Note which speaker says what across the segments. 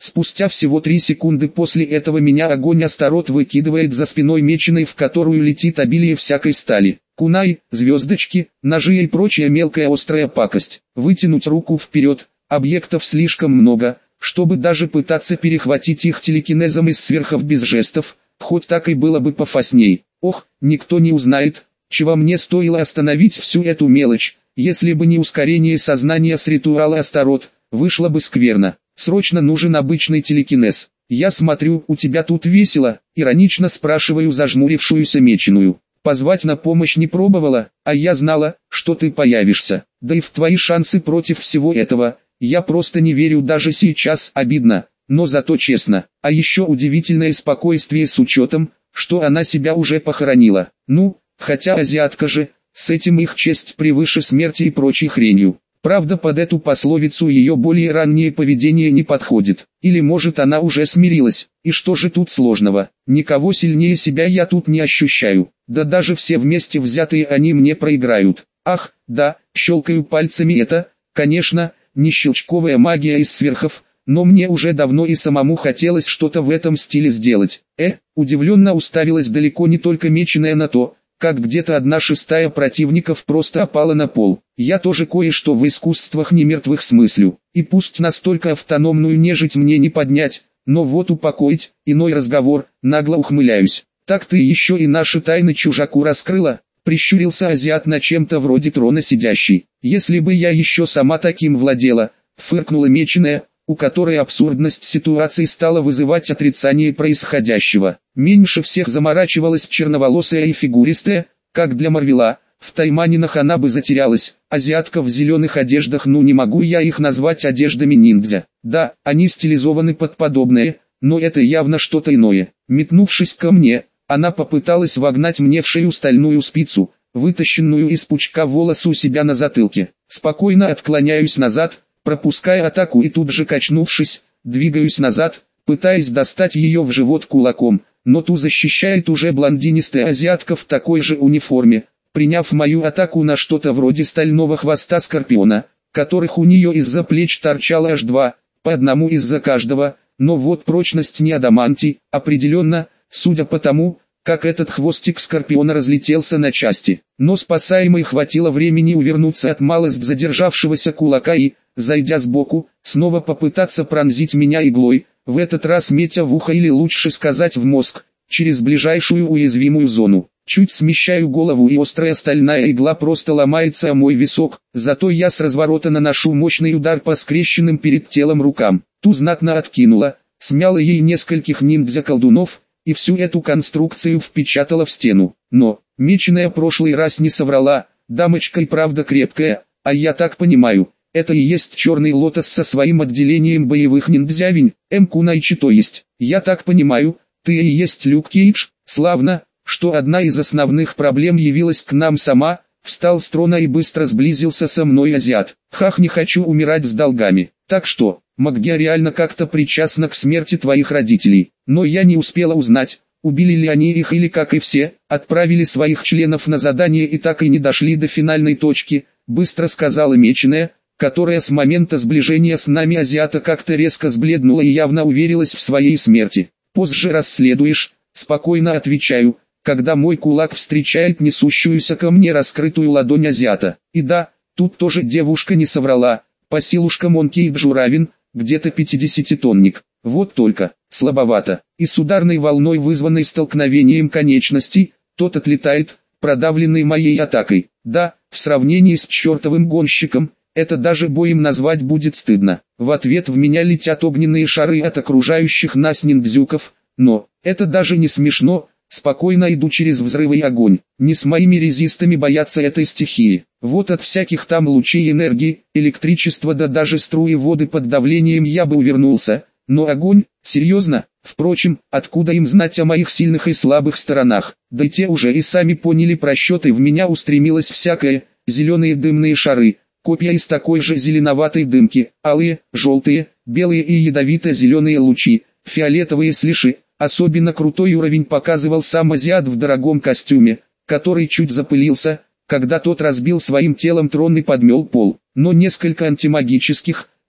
Speaker 1: Спустя всего 3 секунды после этого меня огонь Астарот выкидывает за спиной меченой, в которую летит обилие всякой стали. Кунай, звездочки, ножи и прочая мелкая острая пакость. Вытянуть руку вперед, объектов слишком много, чтобы даже пытаться перехватить их телекинезом из сверхов без жестов, хоть так и было бы пофасней. Ох, никто не узнает, чего мне стоило остановить всю эту мелочь, если бы не ускорение сознания с ритуала Астарот, вышло бы скверно. Срочно нужен обычный телекинез. Я смотрю, у тебя тут весело, иронично спрашиваю зажмурившуюся меченую. Позвать на помощь не пробовала, а я знала, что ты появишься. Да и в твои шансы против всего этого, я просто не верю даже сейчас, обидно, но зато честно. А еще удивительное спокойствие с учетом, что она себя уже похоронила. Ну, хотя азиатка же, с этим их честь превыше смерти и прочей хренью. Правда, под эту пословицу ее более раннее поведение не подходит. Или может она уже смирилась, и что же тут сложного? Никого сильнее себя я тут не ощущаю. Да даже все вместе взятые они мне проиграют. Ах, да, щелкаю пальцами, это, конечно, не щелчковая магия из сверхов, но мне уже давно и самому хотелось что-то в этом стиле сделать. Удивленно уставилась далеко не только меченая на то, как где-то 1/6 противников просто опала на пол. Я тоже кое-что в искусствах немертвых смыслю, и пусть настолько автономную нежить мне не поднять, но вот упокоить, иной разговор, нагло ухмыляюсь. Так ты еще и наши тайны чужаку раскрыла, прищурился азиат на чем-то вроде трона сидящий. Если бы я еще сама таким владела, фыркнула меченая, у которой абсурдность ситуации стала вызывать отрицание происходящего. Меньше всех заморачивалась черноволосая и фигуристая, как для Марвела. В тайманинах она бы затерялась. Азиатка в зеленых одеждах, ну не могу я их назвать одеждами ниндзя. Да, они стилизованы под подобное, но это явно что-то иное. Метнувшись ко мне, она попыталась вогнать мне в шею стальную спицу, вытащенную из пучка волоса у себя на затылке. Спокойно отклоняюсь назад, пропуская атаку, и тут же, качнувшись, двигаюсь назад, пытаясь достать ее в живот кулаком, но ту защищает уже блондинистая азиатка в такой же униформе, приняв мою атаку на что-то вроде стального хвоста скорпиона, которых у нее из-за плеч торчало аж 2, по одному из-за каждого, но вот прочность не адамантий, определенно, судя по тому, как этот хвостик скорпиона разлетелся на части. Но спасаемой хватило времени увернуться от малость задержавшегося кулака и, зайдя сбоку, снова попытаться пронзить меня иглой, в этот раз метя в ухо или лучше сказать в мозг, через ближайшую уязвимую зону. Чуть смещаю голову, и острая стальная игла просто ломается о мой висок, зато я с разворота наношу мощный удар по скрещенным перед телом рукам. Ту знатно откинула, смяла ей нескольких ниндзя-колдунов, и всю эту конструкцию впечатала в стену. Но, меченая прошлый раз не соврала, дамочка и правда крепкая, а я так понимаю, это и есть Черный Лотос со своим отделением боевых ниндзявинь, Кунайчи, то есть. Я так понимаю, ты и есть Люк Кейдж. Славно, что одна из основных проблем явилась к нам сама. Встал с трона и быстро сблизился со мной азиат. Хах, не хочу умирать с долгами. Так что, магия реально как-то причастна к смерти твоих родителей. Но я не успела узнать, убили ли они их или, как и все, отправили своих членов на задание и так и не дошли до финальной точки, быстро сказала меченая, которая с момента сближения с нами азиата как-то резко сбледнула и явно уверилась в своей смерти. Позже расследуешь, спокойно отвечаю, когда мой кулак встречает несущуюся ко мне раскрытую ладонь азиата. И да, тут тоже девушка не соврала, по силушкам он Кейджу равен, где-то 50-тонник. Вот только, слабовато, и с ударной волной, вызванной столкновением конечностей, тот отлетает, продавленный моей атакой. Да, в сравнении с чертовым гонщиком, это даже боем назвать будет стыдно. В ответ в меня летят огненные шары от окружающих нас ниндзюков, но, это даже не смешно. Спокойно иду через взрывы и огонь. Не с моими резистами бояться этой стихии. Вот от всяких там лучей энергии, электричества, да даже струи воды под давлением я бы увернулся. Но огонь, серьезно? Впрочем, откуда им знать о моих сильных и слабых сторонах? Да и те уже и сами поняли просчеты. В меня устремилось всякое, зеленые дымные шары, копья из такой же зеленоватой дымки, алые, желтые, белые и ядовито-зеленые лучи, фиолетовые слиши. Особенно крутой уровень показывал сам азиат в дорогом костюме, который чуть запылился, когда тот разбил своим телом трон и подмел пол. Но несколько антимагических,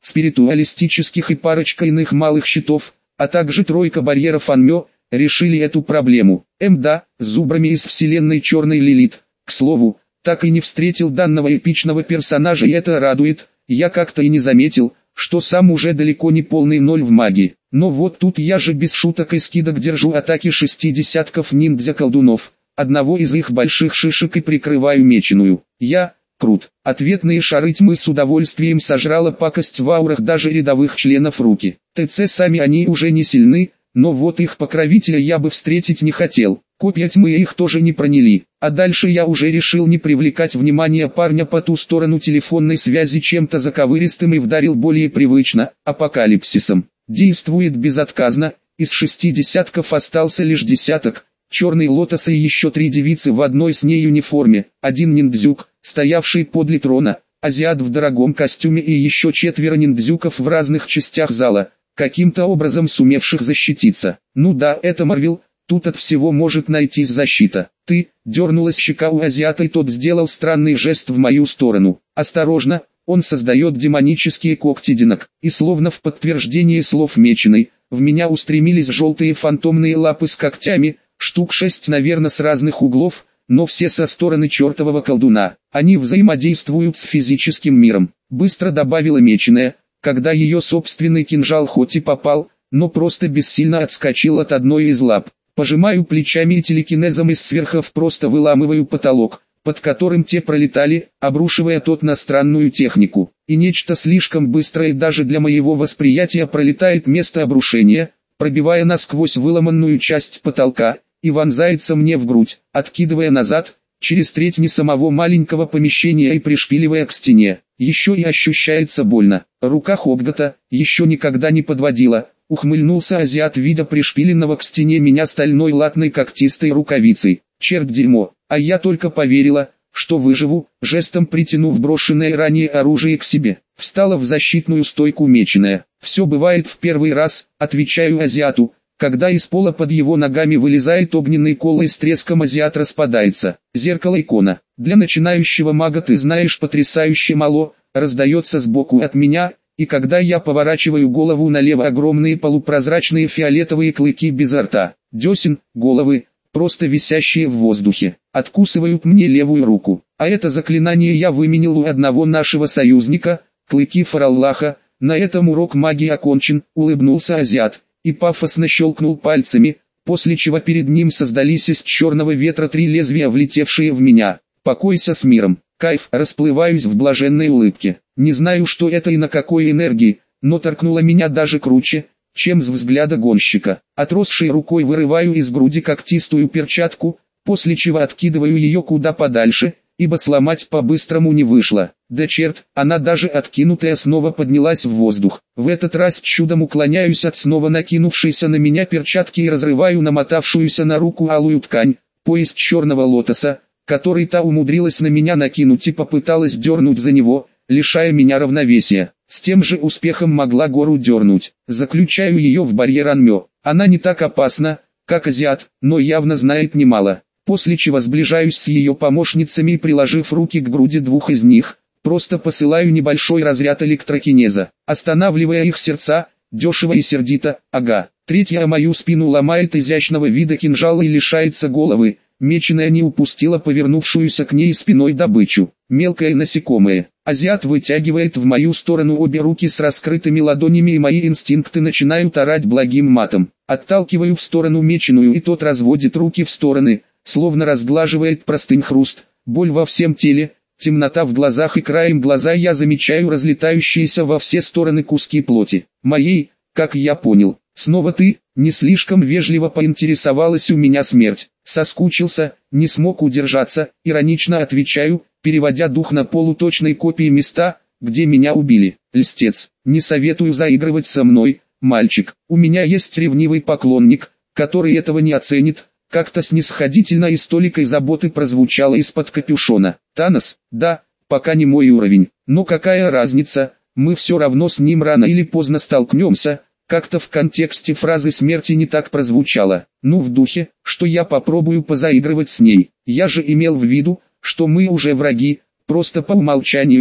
Speaker 1: спиритуалистических и парочка иных малых щитов, а также тройка барьеров Анмё, решили эту проблему. Да, с зубрами из вселенной Черной Лилит. К слову, так и не встретил данного эпичного персонажа, и это радует. Я как-то и не заметил, что сам уже далеко не полный ноль в магии. Но вот тут я же без шуток и скидок держу атаки 6 десятков ниндзя-колдунов, одного из их больших шишек, и прикрываю меченую. Я крут. Ответные шары тьмы с удовольствием сожрала пакость в аурах даже рядовых членов руки. ТЦ сами они уже не сильны, но вот их покровителя я бы встретить не хотел. Копья тьмы их тоже не проняли. А дальше я уже решил не привлекать внимание парня по ту сторону телефонной связи чем-то заковыристым и вдарил более привычно, апокалипсисом. Действует безотказно, из 6 десятков остался лишь десяток. Черный лотос и еще 3 девицы в одной с ней униформе, один ниндзюк, стоявший подле трона, азиат в дорогом костюме и еще 4 ниндзюков в разных частях зала, каким-то образом сумевших защититься. Ну да, это Марвел, тут от всего может найтись защита. Ты, дернулась щека у азиата, и тот сделал странный жест в мою сторону. Осторожно, он создает демонические когти Динок, и словно в подтверждение слов меченой, в меня устремились желтые фантомные лапы с когтями, штук 6, наверное, с разных углов, но все со стороны чертового колдуна. Они взаимодействуют с физическим миром, быстро добавила меченая, когда ее собственный кинжал хоть и попал, но просто бессильно отскочил от одной из лап. Пожимаю плечами и телекинезом из сверхов просто выламываю потолок, под которым те пролетали, обрушивая тот на странную технику. И нечто слишком быстрое даже для моего восприятия пролетает место обрушения, пробивая насквозь выломанную часть потолка, и вонзается мне в грудь, откидывая назад, через треть не самого маленького помещения и пришпиливая к стене. Еще и ощущается больно. Рука Хобгота еще никогда не подводила. Ухмыльнулся азиат, видя пришпиленного к стене меня стальной латной когтистой рукавицей. Черт, дерьмо, а я только поверила, что выживу, жестом притянув брошенное ранее оружие к себе. Встала в защитную стойку меченая. Все бывает в первый раз, отвечаю азиату, когда из пола под его ногами вылезает огненный кол и с треском азиат распадается. Зеркало икона. Для начинающего мага ты знаешь потрясающе мало, раздается сбоку от меня, и когда я поворачиваю голову налево, огромные полупрозрачные фиолетовые клыки без рта, десен, головы, просто висящие в воздухе, откусывают мне левую руку. А это заклинание я выменил у одного нашего союзника, клыки Фараллаха. На этом урок магии окончен, улыбнулся азиат, и пафосно щелкнул пальцами, после чего перед ним создались из черного ветра 3 лезвия, влетевшие в меня. Покойся с миром. Кайф, расплываюсь в блаженной улыбке. Не знаю, что это и на какой энергии, но торкнуло меня даже круче, чем с взгляда гонщика. Отросшей рукой вырываю из груди когтистую перчатку, после чего откидываю ее куда подальше, ибо сломать по-быстрому не вышло. Да черт, она даже откинутая снова поднялась в воздух. В этот раз чудом уклоняюсь от снова накинувшейся на меня перчатки и разрываю намотавшуюся на руку алую ткань, пояс черного лотоса, который та умудрилась на меня накинуть, и попыталась дернуть за него, лишая меня равновесия. С тем же успехом могла гору дернуть. Заключаю ее в барьер Анмё. Она не так опасна, как азиат, но явно знает немало. После чего сближаюсь с ее помощницами и, приложив руки к груди 2 из них, просто посылаю небольшой разряд электрокинеза, останавливая их сердца, дешево и сердито, ага. Третья мою спину ломает изящного вида кинжала и лишается головы. Меченая не упустила повернувшуюся к ней спиной добычу. Мелкое насекомое. Азиат вытягивает в мою сторону обе руки с раскрытыми ладонями, и мои инстинкты начинают орать благим матом. Отталкиваю в сторону меченую, и тот разводит руки в стороны, словно разглаживает простынь. Хруст, боль во всем теле, темнота в глазах, и краем глаза я замечаю разлетающиеся во все стороны куски плоти. Моей, как я понял. Снова ты? Не слишком вежливо поинтересовалась у меня смерть. Соскучился, не смог удержаться, иронично отвечаю, переводя дух на полуточной копии места, где меня убили. Льстец, не советую заигрывать со мной, мальчик. У меня есть ревнивый поклонник, который этого не оценит. Как-то снисходительно и с толикой заботы прозвучало из-под капюшона. Танос, да, пока не мой уровень, но какая разница, мы все равно с ним рано или поздно столкнемся. Как-то в контексте фразы смерти не так прозвучало. Ну, в духе, что я попробую позаигрывать с ней. Я же имел в виду, что мы уже враги, просто по умолчанию.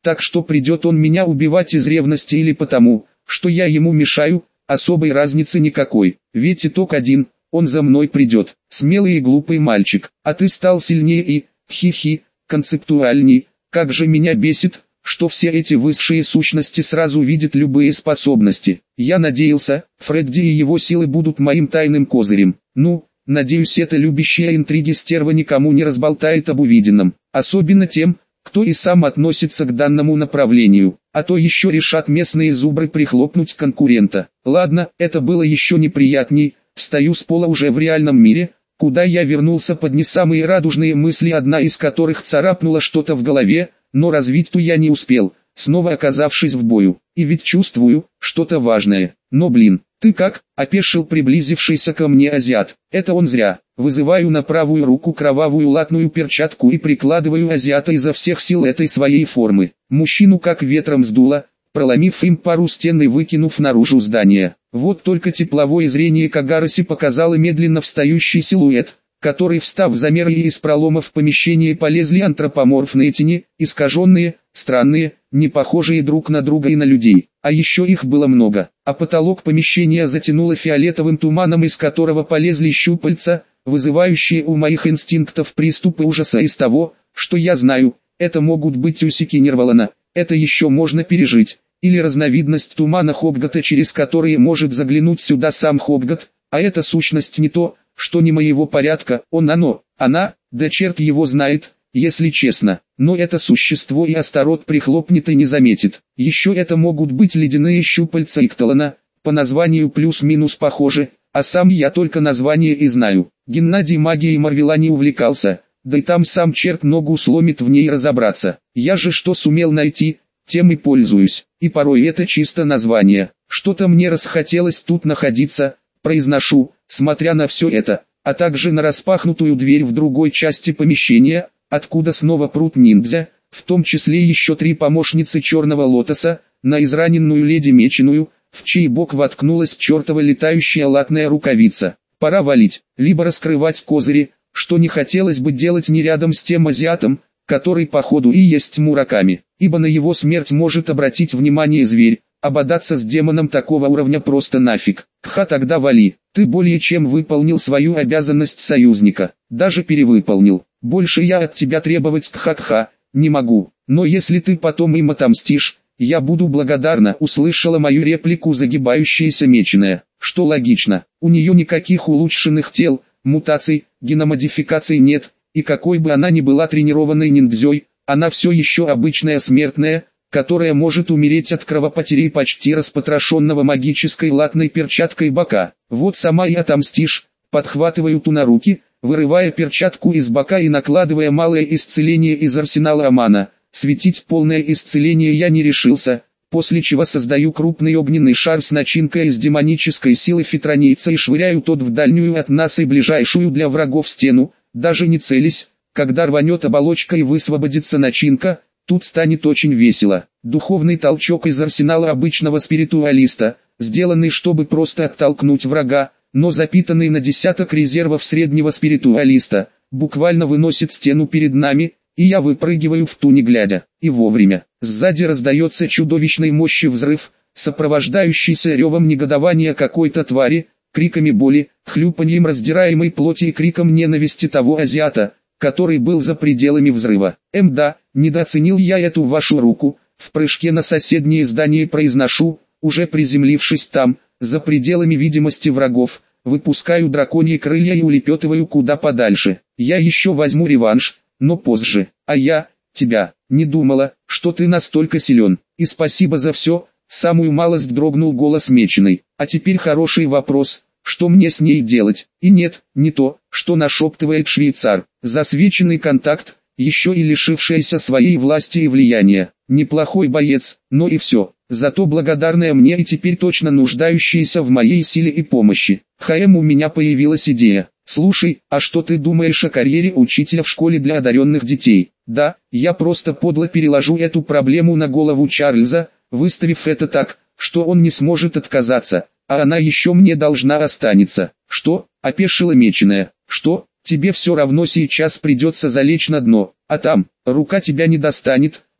Speaker 1: Так что придет он меня убивать из ревности или потому, что я ему мешаю, особой разницы никакой. Ведь итог один, он за мной придет. Смелый и глупый мальчик, а ты стал сильнее и, хи-хи, концептуальней. Как же меня бесит, что все эти высшие сущности сразу видят любые способности. Я надеялся, Фредди и его силы будут моим тайным козырем. Ну, надеюсь, эта любящая интриги стерва никому не разболтает об увиденном. Особенно тем, кто и сам относится к данному направлению. А то еще решат местные зубры прихлопнуть конкурента. Ладно, это было еще неприятней. Встаю с пола уже в реальном мире, куда я вернулся под не самые радужные мысли, одна из которых царапнула что-то в голове, но развить-то я не успел, снова оказавшись в бою. И ведь чувствую, что-то важное. Но блин, ты как? Опешил приблизившийся ко мне азиат. Это он зря. Вызываю на правую руку кровавую латную перчатку и прикладываю азиата изо всех сил этой своей формы. Мужчину как ветром сдуло, проломив им пару стен и выкинув наружу здание. Вот только тепловое зрение Кагараси показало медленно встающий силуэт, который, встав за мерой, из пролома в помещение полезли антропоморфные тени, искаженные, странные, не похожие друг на друга и на людей. А еще их было много, а потолок помещения затянуло фиолетовым туманом, из которого полезли щупальца, вызывающие у моих инстинктов приступы ужаса из того, что я знаю. Это могут быть усики Нирвалана, это еще можно пережить, или разновидность тумана Хобгота, через которые может заглянуть сюда сам Хобгот, а эта сущность не то, что не моего порядка, она, да черт его знает, если честно, но это существо и Астарот прихлопнет и не заметит. Еще это могут быть ледяные щупальца Икталана, по названию плюс-минус похожи, а сам я только название и знаю. Геннадий магией Марвела не увлекался, да и там сам черт ногу сломит в ней разобраться. Я же что сумел найти, тем и пользуюсь, и порой это чисто название. Что-то мне расхотелось тут находиться, произношу, смотря на все это, а также на распахнутую дверь в другой части помещения, откуда снова прут ниндзя, в том числе еще 3 помощницы Черного Лотоса, на израненную леди Меченую, в чей бок воткнулась чертова летающая латная рукавица. Пора валить, либо раскрывать козыри, что не хотелось бы делать ни рядом с тем азиатом, который походу и есть Мураками, ибо на его смерть может обратить внимание зверь, а бодаться с демоном такого уровня просто нафиг. Кха, тогда вали, ты более чем выполнил свою обязанность союзника, даже перевыполнил. Больше я от тебя требовать, кха-кха, не могу, но если ты потом им отомстишь, я буду благодарна. Услышала мою реплику загибающаяся Меченая, что логично, у нее никаких улучшенных тел, мутаций, геномодификаций нет, и какой бы она ни была тренированной ниндзей, она все еще обычная смертная, которая может умереть от кровопотери почти распотрошенного магической латной перчаткой бока. Вот сама и отомстишь. Подхватываю ту на руки, вырывая перчатку из бока и накладывая малое исцеление из арсенала Амана. Светить полное исцеление я не решился, после чего создаю крупный огненный шар с начинкой из демонической силы фитронийца и швыряю тот в дальнюю от нас и ближайшую для врагов стену, даже не целясь. Когда рванет оболочка и высвободится начинка, тут станет очень весело. Духовный толчок из арсенала обычного спиритуалиста, сделанный чтобы просто оттолкнуть врага, но запитанный на десяток резервов среднего спиритуалиста, буквально выносит стену перед нами, и я выпрыгиваю в ту не глядя. И вовремя. Сзади раздается чудовищной мощи взрыв, сопровождающийся ревом негодования какой-то твари, криками боли, хлюпаньем раздираемой плоти и криком ненависти того азиата, который был за пределами взрыва. Да, недооценил я эту вашу руку, в прыжке на соседнее здание произношу, уже приземлившись там, за пределами видимости врагов, выпускаю драконьи крылья и улепетываю куда подальше. Я еще возьму реванш, но позже. А я, тебя, не думала, что ты настолько силен. И спасибо за все, самую малость дрогнул голос Меченой. А теперь хороший вопрос. Что мне с ней делать? И нет, не то, что нашептывает швейцар. Засвеченный контакт, еще и лишившаяся своей власти и влияния. Неплохой боец, но и все. Зато благодарная мне и теперь точно нуждающаяся в моей силе и помощи. У меня появилась идея. Слушай, а что ты думаешь о карьере учителя в школе для одаренных детей? Да, я просто подло переложу эту проблему на голову Чарльза, выставив это так, что он не сможет отказаться. А она еще мне должна останется. Что? Опешила Меченая. Что? Тебе все равно сейчас придется залечь на дно, а там, рука тебя не достанет,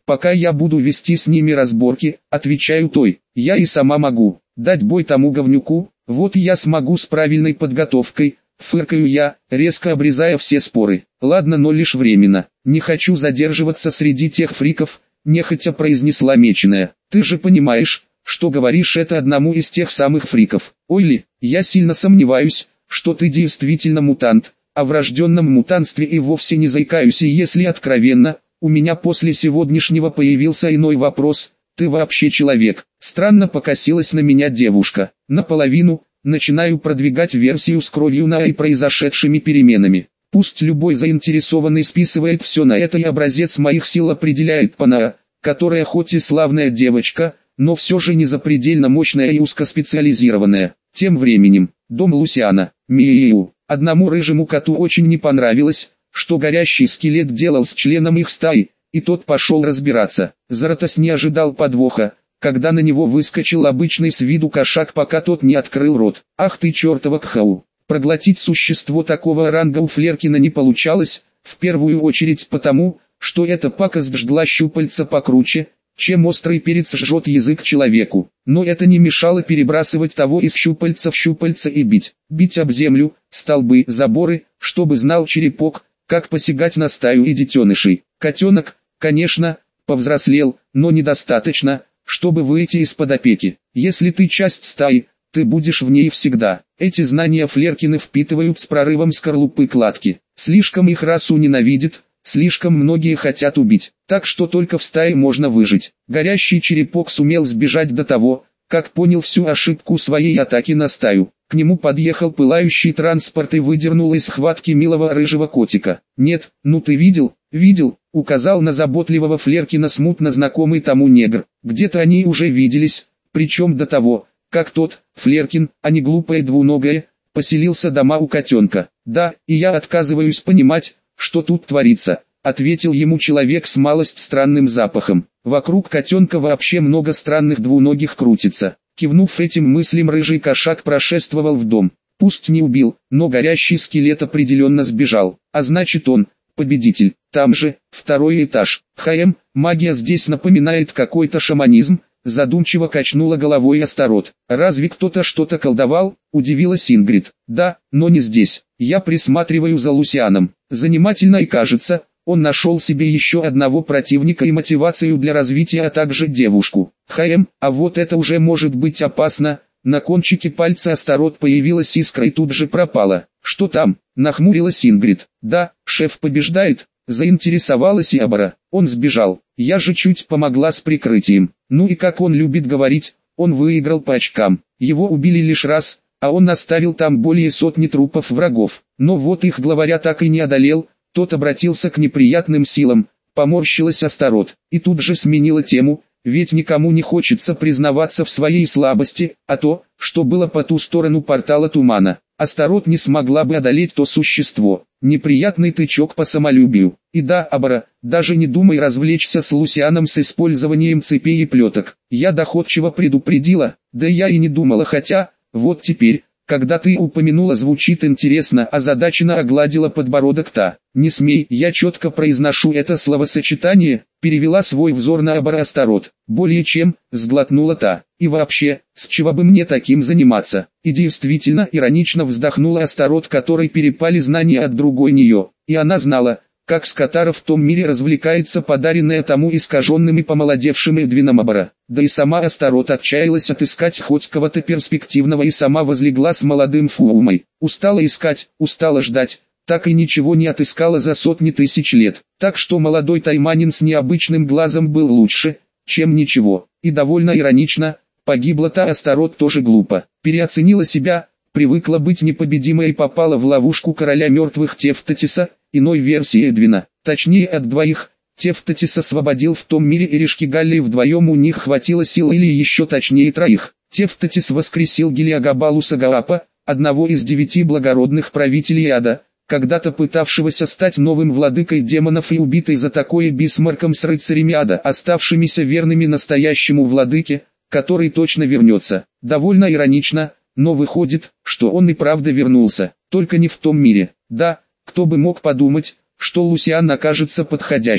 Speaker 1: Пока я буду вести с ними разборки, отвечаю той, я и сама могу дать бой тому говнюку, вот я смогу с правильной подготовкой, фыркаю я, резко обрезая все споры. Ладно, но лишь временно, не хочу задерживаться среди тех фриков, нехотя произнесла меченая. Ты же понимаешь, что говоришь это одному из тех самых фриков. Ойли, я сильно сомневаюсь, что ты действительно мутант, о врожденном мутантстве и вовсе не заикаюсь, и если откровенно, у меня после сегодняшнего появился иной вопрос, ты вообще человек? Странно покосилась на меня девушка. Наполовину, начинаю продвигать версию с кровью на и произошедшими переменами. Пусть любой заинтересованный списывает все на это, и образец моих сил определяет Панаа, которая хоть и славная девочка, но все же не запредельно мощная и узкоспециализированная. Тем временем, дом Лусиана, Миу. Одному рыжему коту очень не понравилось, что горящий скелет делал с членом их стаи, и тот пошел разбираться. Заратос не ожидал подвоха, когда на него выскочил обычный с виду кошак, пока тот не открыл рот. Ах ты чертова Кхау! Проглотить существо такого ранга у Флеркина не получалось, в первую очередь потому, что эта пакость жгла щупальца покруче, чем острый перец жжет язык человеку. Но это не мешало перебрасывать того из щупальца в щупальца и бить. Бить об землю, столбы, заборы, чтобы знал черепок, как посягать на стаю и детенышей. Котенок, конечно, повзрослел, но недостаточно, чтобы выйти из-под опеки. Если ты часть стаи, ты будешь в ней всегда. Эти знания Флеркины впитывают с прорывом скорлупы кладки. Слишком их расу ненавидит, слишком многие хотят убить, так что только в стае можно выжить. Горящий черепок сумел сбежать до того, как понял всю ошибку своей атаки на стаю. К нему подъехал пылающий транспорт и выдернул из схватки милого рыжего котика. «Нет, ну ты видел?» «Видел», — указал на заботливого Флеркина смутно знакомый тому негр. Где-то они уже виделись, причем до того, как тот, Флеркин, а не глупое двуногое, поселился дома у котенка. «Да, и я отказываюсь понимать, что тут творится», — ответил ему человек с малость странным запахом. «Вокруг котенка вообще много странных двуногих крутится». Кивнув этим мыслям, рыжий кошак прошествовал в дом. Пусть не убил, но горящий скелет определенно сбежал, а значит он победитель. Там же, второй этаж. Магия здесь напоминает какой-то шаманизм, задумчиво качнула головой Астарот. Разве кто-то что-то колдовал? Удивилась Ингрид. Да, но не здесь. Я присматриваю за Лусианом. Занимательно, и кажется, он нашел себе еще одного противника и мотивацию для развития, а также девушку. А вот это уже может быть опасно. На кончике пальца Астарот появилась искра и тут же пропала. Что там? Нахмурилась Ингрид. Да, шеф побеждает, заинтересовалась Ябора. Он сбежал. Я же чуть помогла с прикрытием. Ну и как он любит говорить, он выиграл по очкам. Его убили лишь раз, а он оставил там более сотни трупов врагов. Но вот их главаря так и не одолел. Тот обратился к неприятным силам, поморщилась Астарот, и тут же сменила тему, ведь никому не хочется признаваться в своей слабости, а то, что было по ту сторону портала тумана. Астарот не смогла бы одолеть то существо. Неприятный тычок по самолюбию. И да, Абара, даже не думай развлечься с Лусианом с использованием цепей и плеток. Я доходчиво предупредила, да я и не думала, хотя, вот теперь, когда ты упомянула, звучит интересно, озадаченно огладила подбородок та. Не смей, я четко произношу это словосочетание, перевела свой взор на Абара Астарот. Более чем, сглотнула та. И вообще, с чего бы мне таким заниматься? И действительно иронично вздохнула Астарот, которой перепали знания от другой нее. И она знала, как Скотара в том мире развлекается подаренная тому искаженным и помолодевшим Эдвином Абара. Да и сама Астарот отчаялась отыскать хоть кого-то перспективного и сама возлегла с молодым Фуумой. Устала искать, устала ждать, так и ничего не отыскала за сотни тысяч лет. Так что молодой тайманин с необычным глазом был лучше, чем ничего. И довольно иронично, погибла та Астарот тоже глупо. Переоценила себя, привыкла быть непобедимой и попала в ловушку короля мертвых Тефтатиса, иной версии Эдвина. Точнее от двоих. Тефтатис освободил в том мире Эришкигалли, вдвоем у них хватило сил, или еще точнее троих. Тефтатис воскресил Гелиогабалуса Гаапа, одного из 9 благородных правителей ада, когда-то пытавшегося стать новым владыкой демонов и убитый за такое Бисмарком с рыцарями ада, оставшимися верными настоящему владыке, который точно вернется. Довольно иронично, но выходит, что он и правда вернулся, только не в том мире. Да, кто бы мог подумать, что Лусиан окажется подходящим.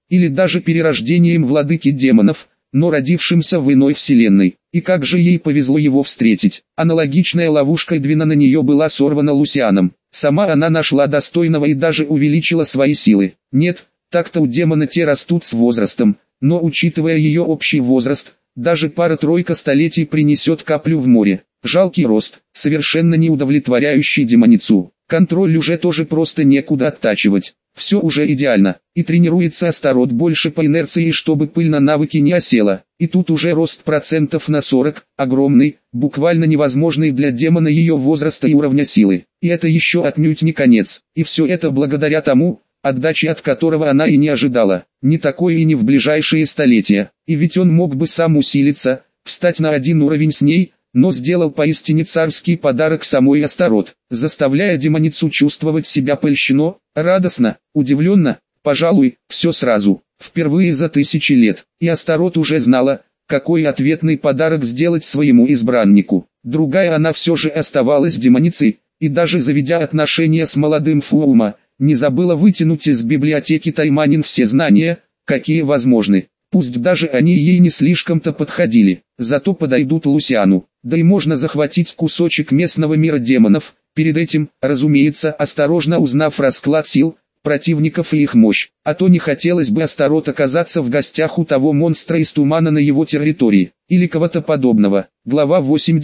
Speaker 1: или даже перерождением владыки демонов, но родившимся в иной вселенной. И как же ей повезло его встретить. Аналогичная ловушка Эдвина на нее была сорвана Лусианом. Сама она нашла достойного и даже увеличила свои силы. Нет, так-то у демона те растут с возрастом, но учитывая ее общий возраст, даже пара-тройка столетий принесет каплю в море. Жалкий рост, совершенно не удовлетворяющий демоницу. Контроль уже тоже просто некуда оттачивать. Все уже идеально, и тренируется Астарот больше по инерции, чтобы пыль на навыке не осела. И тут уже рост процентов на 40, огромный, буквально невозможный для демона ее возраста и уровня силы. И это еще отнюдь не конец. И все это благодаря тому, отдачи от которого она и не ожидала. Не такое и не в ближайшие столетия. И ведь он мог бы сам усилиться, встать на один уровень с ней, но сделал поистине царский подарок самой Астарот, заставляя демоницу чувствовать себя польщено, радостно, удивленно, пожалуй, все сразу, впервые за тысячи лет. И Астарот уже знала, какой ответный подарок сделать своему избраннику. Другая она все же оставалась демоницей, и даже заведя отношения с молодым Фуума, не забыла вытянуть из библиотеки Тайманин все знания, какие возможны. Пусть даже они ей не слишком-то подходили, зато подойдут Лусиану. Да и можно захватить кусочек местного мира демонов, перед этим, разумеется, осторожно узнав расклад сил, противников и их мощь. А то не хотелось бы Астарот оказаться в гостях у того монстра из тумана на его территории, или кого-то подобного. Глава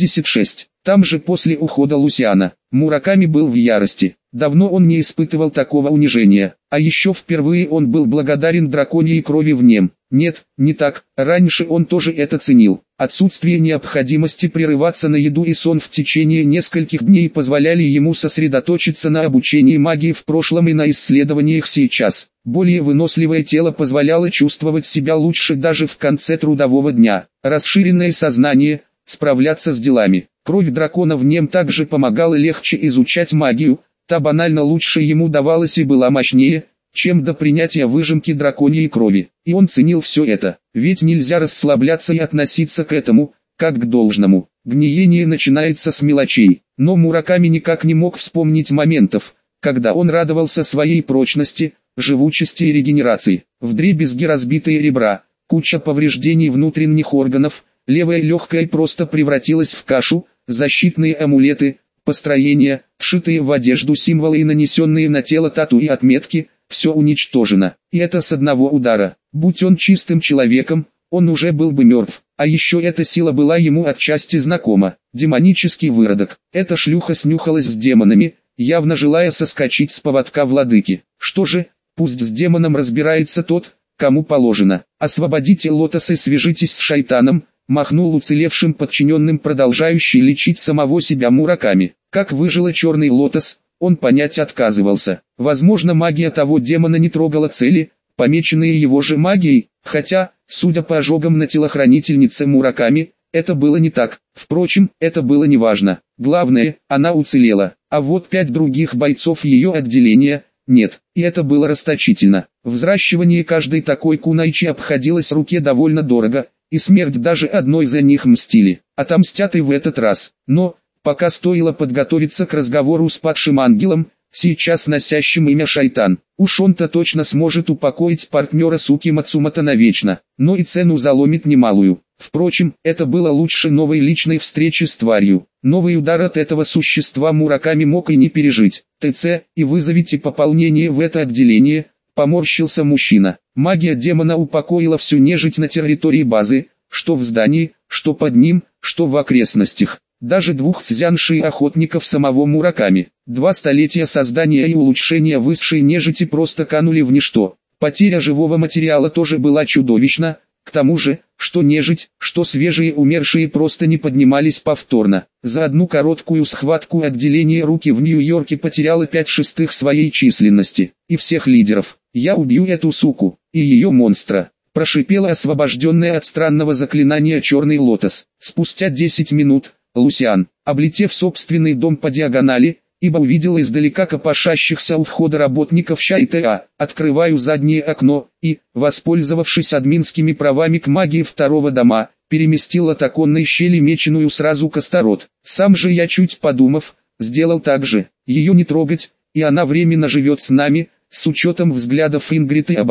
Speaker 1: 86. Там же после ухода Лусиана, Мураками был в ярости. Давно он не испытывал такого унижения, а еще впервые он был благодарен драконьей крови в нем. Нет, не так, раньше он тоже это ценил. Отсутствие необходимости прерываться на еду и сон в течение нескольких дней позволяли ему сосредоточиться на обучении магии в прошлом и на исследованиях сейчас. Более выносливое тело позволяло чувствовать себя лучше даже в конце трудового дня. Расширенное сознание, справляться с делами. Кровь дракона в нем также помогала легче изучать магию, та банально лучше ему давалась и была мощнее, чем до принятия выжимки драконьей крови. И он ценил все это, ведь нельзя расслабляться и относиться к этому, как к должному. Гниение начинается с мелочей, но Мураками никак не мог вспомнить моментов, когда он радовался своей прочности, живучести и регенерации. Вдребезги разбитые ребра, куча повреждений внутренних органов, левая легкая просто превратилась в кашу, защитные амулеты, построения, вшитые в одежду символы и нанесенные на тело тату и отметки, все уничтожено. И это с одного удара. Будь он чистым человеком, он уже был бы мертв. А еще эта сила была ему отчасти знакома. Демонический выродок. Эта шлюха снюхалась с демонами, явно желая соскочить с поводка владыки. Что же, пусть с демоном разбирается тот, кому положено. Освободите лотос и свяжитесь с шайтаном, махнул уцелевшим подчиненным продолжающий лечить самого себя Мураками. Как выжила черный лотос, он понять отказывался. Возможно, магия того демона не трогала цели, помеченные его же магией, хотя, судя по ожогам на телохранительнице Мураками, это было не так. Впрочем, это было неважно. Главное, она уцелела, а вот 5 других бойцов ее отделения – нет, и это было расточительно. Взращивание каждой такой кунайчи обходилось руке довольно дорого, и смерть даже одной за них мстили. Отомстят и в этот раз. Но, пока стоило подготовиться к разговору с падшим ангелом, сейчас носящим имя Шайтан. Уж он-то точно сможет упокоить партнера суки Мацумото навечно, но и цену заломит немалую. Впрочем, это было лучше новой личной встречи с тварью. Новый удар от этого существа Мураками мог и не пережить. ТЦ, и вызовите пополнение в это отделение, поморщился мужчина. Магия демона упокоила всю нежить на территории базы, что в здании, что под ним, что в окрестностях. Даже 2 цзянши охотников самого Мураками. 2 столетия создания и улучшения высшей нежити просто канули в ничто. Потеря живого материала тоже была чудовищна, к тому же, что нежить, что свежие умершие просто не поднимались повторно. За одну короткую схватку отделение руки в Нью-Йорке потеряло 5/6 своей численности. И всех лидеров. «Я убью эту суку, и ее монстра», прошипела освобожденная от странного заклинания черный лотос. Спустя 10 минут, Лусиан, облетев собственный дом по диагонали, ибо увидел издалека копошащихся у входа работников ЧАИТА, открываю заднее окно, и, воспользовавшись админскими правами к магии второго дома, переместил от оконной щели меченую сразу к Астарот. Сам же я, чуть подумав, сделал так же. Ее не трогать, и она временно живет с нами, с учетом взглядов Ингрид и Абара.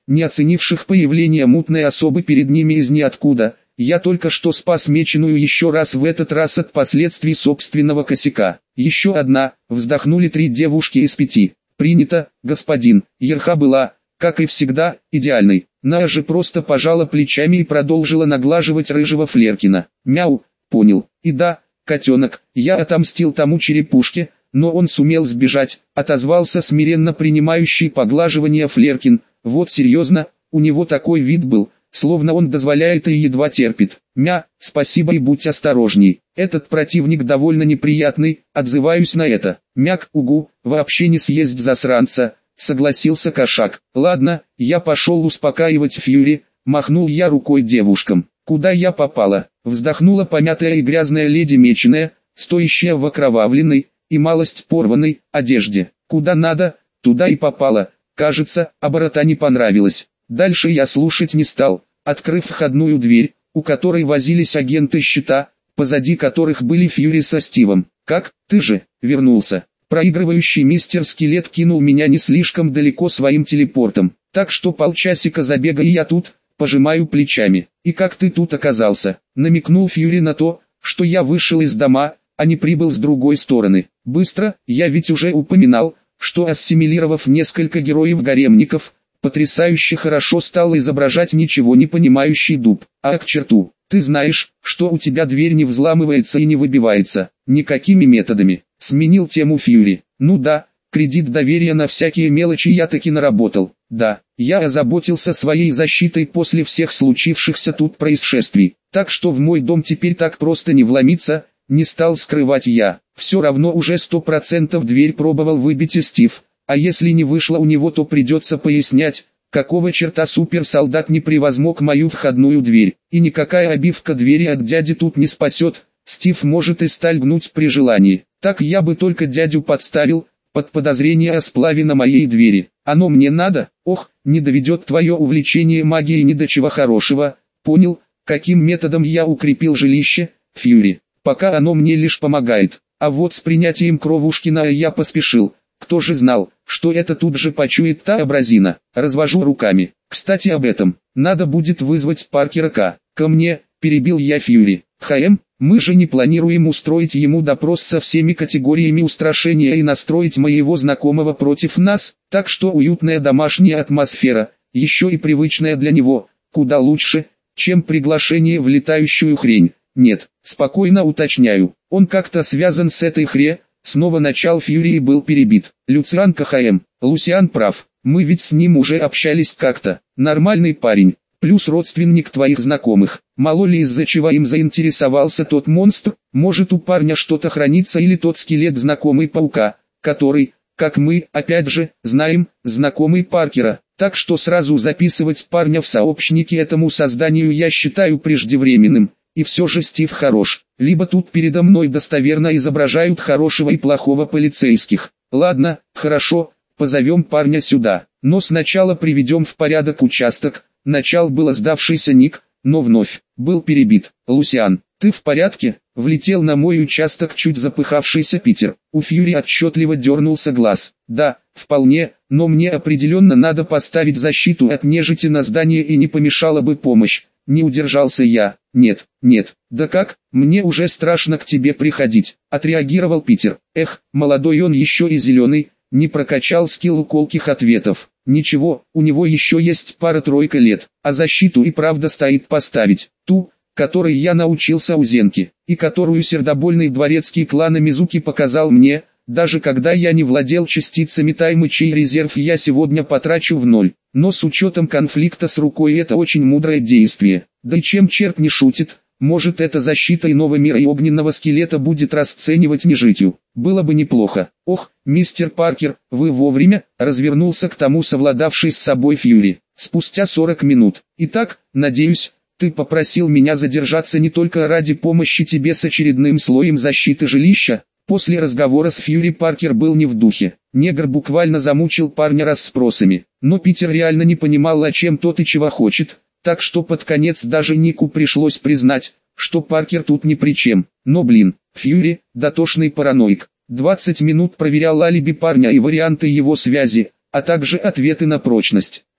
Speaker 1: не оценивших появление мутной особы перед ними из ниоткуда. Я только что спас меченую еще раз, в этот раз от последствий собственного косяка. Еще одна, вздохнули 3 девушки из 5. Принято, господин. Ерха была, как и всегда, идеальной. Ная же просто пожала плечами и продолжила наглаживать рыжего Флеркина. Мяу, понял. И да, котенок, я отомстил тому черепушке, но он сумел сбежать, отозвался смиренно принимающий поглаживание Флеркин. Вот серьезно, у него такой вид был, словно он дозволяет и едва терпит. Спасибо и будь осторожней. Этот противник довольно неприятный, отзываюсь на это. Угу, вообще не съесть засранца, согласился кошак. Ладно, я пошел успокаивать Фьюри, махнул я рукой девушкам. Куда я попала? Вздохнула помятая и грязная леди меченая, стоящая в окровавленной и малость порванной одежде. Куда надо, туда и попала. Кажется, оборота не понравилось. Дальше я слушать не стал, открыв входную дверь, у которой возились агенты щита, позади которых были Фьюри со Стивом. «Как, ты же, вернулся?» Проигрывающий мистер Скелет кинул меня не слишком далеко своим телепортом, так что полчасика забега и я тут, пожимаю плечами. «И как ты тут оказался?» Намекнул Фьюри на то, что я вышел из дома, а не прибыл с другой стороны. «Быстро, я ведь уже упоминал, что ассимилировав несколько героев-гаремников, потрясающе хорошо стал изображать ничего не понимающий дуб. А к черту, ты знаешь, что у тебя дверь не взламывается и не выбивается, никакими методами», сменил тему Фьюри. «Ну да, кредит доверия на всякие мелочи я таки наработал. Да, я озаботился своей защитой после всех случившихся тут происшествий, так что в мой дом теперь так просто не вломиться, не стал скрывать я. Все равно уже 100% дверь пробовал выбить и Стив. А если не вышло у него, то придется пояснять, какого черта суперсолдат не превозмог мою входную дверь. И никакая обивка двери от дяди тут не спасет, Стив может и сталь гнуть при желании. Так я бы только дядю подставил, под подозрение о сплаве на моей двери. Оно мне надо? Ох, не доведет твое увлечение магией ни до чего хорошего. Понял, каким методом я укрепил жилище, Фьюри. Пока оно мне лишь помогает. А вот с принятием Кровушкина я поспешил. Кто же знал, что это тут же почует та абразина. Развожу руками. Кстати об этом. Надо будет вызвать Паркера ко мне, перебил я Фьюри. Мы же не планируем устроить ему допрос со всеми категориями устрашения и настроить моего знакомого против нас, так что уютная домашняя атмосфера, еще и привычная для него, куда лучше, чем приглашение в летающую хрень. Нет, спокойно уточняю, он как-то связан с этой снова начал Фьюри и был перебит. Люциан КХМ, Лусиан прав, мы ведь с ним уже общались как-то, нормальный парень. Плюс родственник твоих знакомых. Мало ли из-за чего им заинтересовался тот монстр, может у парня что-то хранится или тот скелет знакомый паука, который, как мы, опять же, знаем, знакомый Паркера. Так что сразу записывать парня в сообщники этому созданию я считаю преждевременным. И все же Стив хорош. Либо тут передо мной достоверно изображают хорошего и плохого полицейских. Ладно, хорошо, позовем парня сюда. Но сначала приведем в порядок участок. Начал было сдавшийся Ник, но вновь был перебит. «Лусиан, ты в порядке?» Влетел на мой участок чуть запыхавшийся Питер. У Фьюри отчетливо дернулся глаз. «Да, вполне, но мне определенно надо поставить защиту от нежити на здание и не помешала бы помощь». Не удержался я. «Нет, да как, мне уже страшно к тебе приходить», отреагировал Питер. «Эх, молодой он еще и зеленый, не прокачал скилл колких ответов. Ничего, у него еще есть пара-тройка лет, а защиту и правда стоит поставить. Ту, которой я научился у Зенки, и которую сердобольный дворецкий клана Мизуки показал мне, даже когда я не владел частицами таймы, чей резерв я сегодня потрачу в ноль. Но с учетом конфликта с рукой это очень мудрое действие. Да и чем черт не шутит, может эта защита иного мира и огненного скелета будет расценивать нежитью. Было бы неплохо. Ох, мистер Паркер, вы вовремя, развернулся к тому совладавший с собой Фьюри. Спустя 40 минут. Итак, надеюсь, ты попросил меня задержаться не только ради помощи тебе с очередным слоем защиты жилища. После разговора с Фьюри Паркер был не в духе. Негр буквально замучил парня расспросами. Но Питер реально не понимал, о чем тот и чего хочет. Так что под конец даже Нику пришлось признать, что Паркер тут ни при чем. Но блин, Фьюри, дотошный параноик, 20 минут проверял алиби парня и варианты его связи, а также ответы на прочность.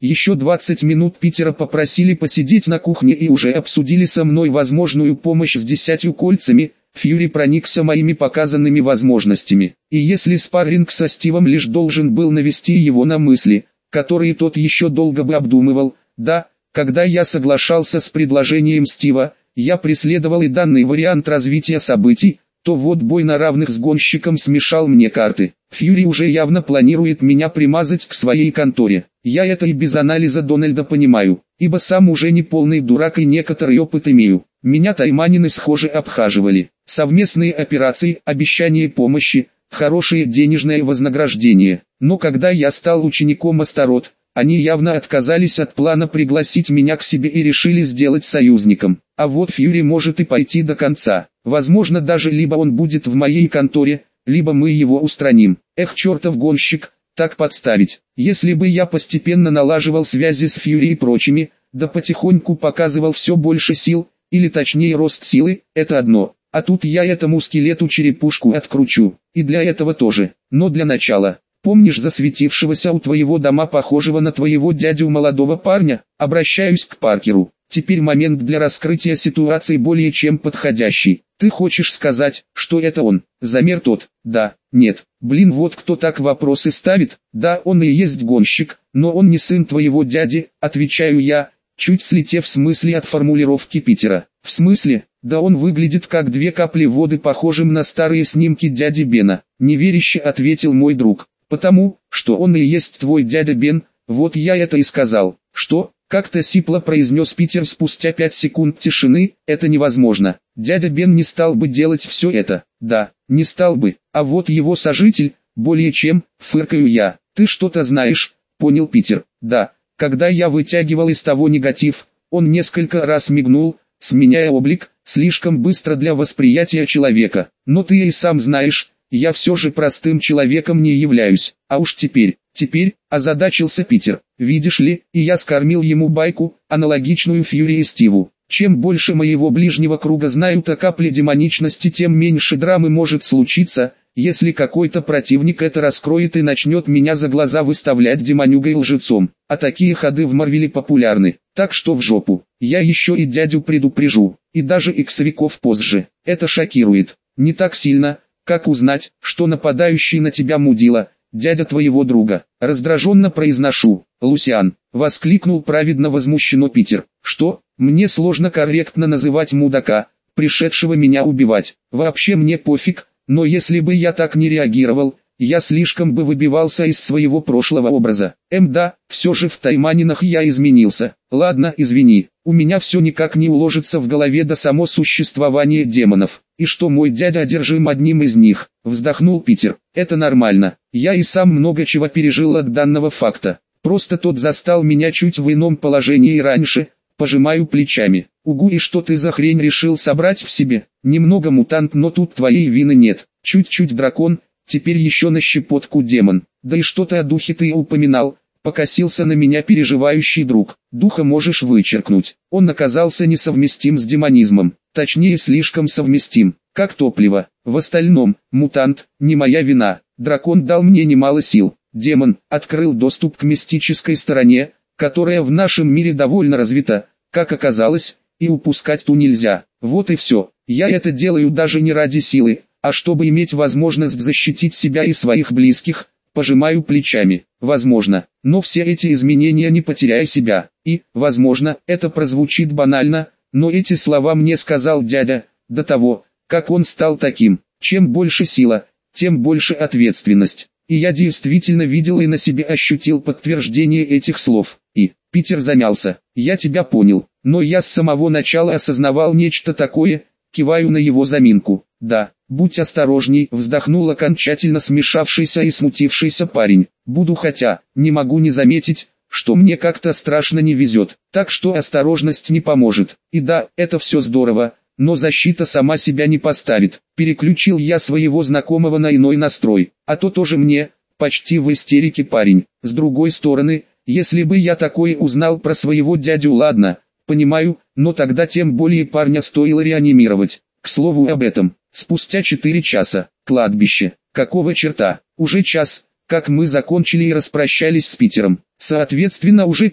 Speaker 1: Еще 20 минут Питера попросили посидеть на кухне и уже обсудили со мной возможную помощь с 10 кольцами. Фьюри проникся моими показанными возможностями. И если спарринг со Стивом лишь должен был навести его на мысли, которые тот еще долго бы обдумывал, да, когда я соглашался с предложением Стива, я преследовал и данный вариант развития событий, то вот бой на равных с гонщиком смешал мне карты. Фьюри уже явно планирует меня примазать к своей конторе. Я это и без анализа Дональда понимаю, ибо сам уже не полный дурак и некоторый опыт имею. Меня тайманины схоже обхаживали. Совместные операции, обещание помощи, хорошее денежное вознаграждение. Но когда я стал учеником Астарот, они явно отказались от плана пригласить меня к себе и решили сделать союзником. А вот Фьюри может и пойти до конца. Возможно, даже либо он будет в моей конторе, либо мы его устраним. Эх, чертов гонщик, так подставить. Если бы я постепенно налаживал связи с Фьюри и прочими, да потихоньку показывал все больше сил, или точнее рост силы, это одно. А тут я этому скелету черепушку откручу, и для этого тоже. Но для начала, помнишь засветившегося у твоего дома похожего на твоего дядю молодого парня? Обращаюсь к Паркеру. Теперь момент для раскрытия ситуации более чем подходящий. Ты хочешь сказать, что это он? Замер тот. Да, нет. Блин, вот кто так вопросы ставит. Да, он и есть гонщик, но он не сын твоего дяди, отвечаю я, чуть слетев с мысли от формулировки Питера. В смысле? Да он выглядит как две капли воды, похожим на старые снимки дяди Бена. Неверяще ответил мой друг. Потому, что он и есть твой дядя Бен, вот я это и сказал. Что? Как-то сипло произнес Питер спустя 5 секунд тишины, это невозможно. Дядя Бен не стал бы делать все это. Да, не стал бы. А вот его сожитель, более чем, фыркаю я. Ты что-то знаешь, понял Питер. Да, когда я вытягивал из того негатив, он несколько раз мигнул, сменяя облик, слишком быстро для восприятия человека. Но ты и сам знаешь, я все же простым человеком не являюсь. А уж теперь, озадачился Питер. Видишь ли, и я скормил ему байку, аналогичную Фьюри и Стиву. Чем больше моего ближнего круга знают о капле демоничности, тем меньше драмы может случиться, если какой-то противник это раскроет и начнет меня за глаза выставлять демонюгой и лжецом. А такие ходы в Марвеле популярны. Так что в жопу. Я еще и дядю предупрежу, и даже иксовиков позже. Это шокирует. Не так сильно, как узнать, что нападающий на тебя мудила, дядя твоего друга. Раздраженно произношу. Лусиан, воскликнул праведно возмущенно Питер. Что? Мне сложно корректно называть мудака, пришедшего меня убивать. Вообще мне пофиг, но если бы я так не реагировал, я слишком бы выбивался из своего прошлого образа. Да, все же в тайманинах я изменился. Ладно, извини, у меня все никак не уложится в голове до само существование демонов. И что мой дядя одержим одним из них, вздохнул Питер. Это нормально, я и сам много чего пережил от данного факта. Просто тот застал меня чуть в ином положении и раньше, пожимаю плечами. Угу, и что ты за хрень решил собрать в себе? Немного мутант, но тут твоей вины нет. Чуть-чуть дракон, теперь еще на щепотку демон. Да и что-то о духе ты упоминал, покосился на меня переживающий друг. Духа можешь вычеркнуть, он оказался несовместим с демонизмом, точнее слишком совместим, как топливо. В остальном, мутант, не моя вина, дракон дал мне немало сил. Демон открыл доступ к мистической стороне, которая в нашем мире довольно развита, как оказалось, и упускать ту нельзя. Вот и все. Я это делаю даже не ради силы, а чтобы иметь возможность защитить себя и своих близких. Пожимаю плечами. Возможно, но все эти изменения не потеряя себя. И, возможно, это прозвучит банально, но эти слова мне сказал дядя, до того, как он стал таким. Чем больше сила, тем больше ответственность. И я действительно видел и на себе ощутил подтверждение этих слов. И, Питер замялся. Я тебя понял, но я с самого начала осознавал нечто такое, киваю на его заминку. Да, будь осторожней, вздохнул окончательно смешавшийся и смутившийся парень. Буду, хотя, не могу не заметить, что мне как-то страшно не везет. Так что осторожность не поможет. И да, это все здорово, но защита сама себя не поставит. Переключил я своего знакомого на иной настрой. А то тоже мне, почти в истерике парень. С другой стороны, если бы я такое узнал про своего дядю, ладно, понимаю, но тогда тем более парня стоило реанимировать. К слову об этом, спустя 4 часа, кладбище, какого черта, уже час, как мы закончили и распрощались с Питером. Соответственно уже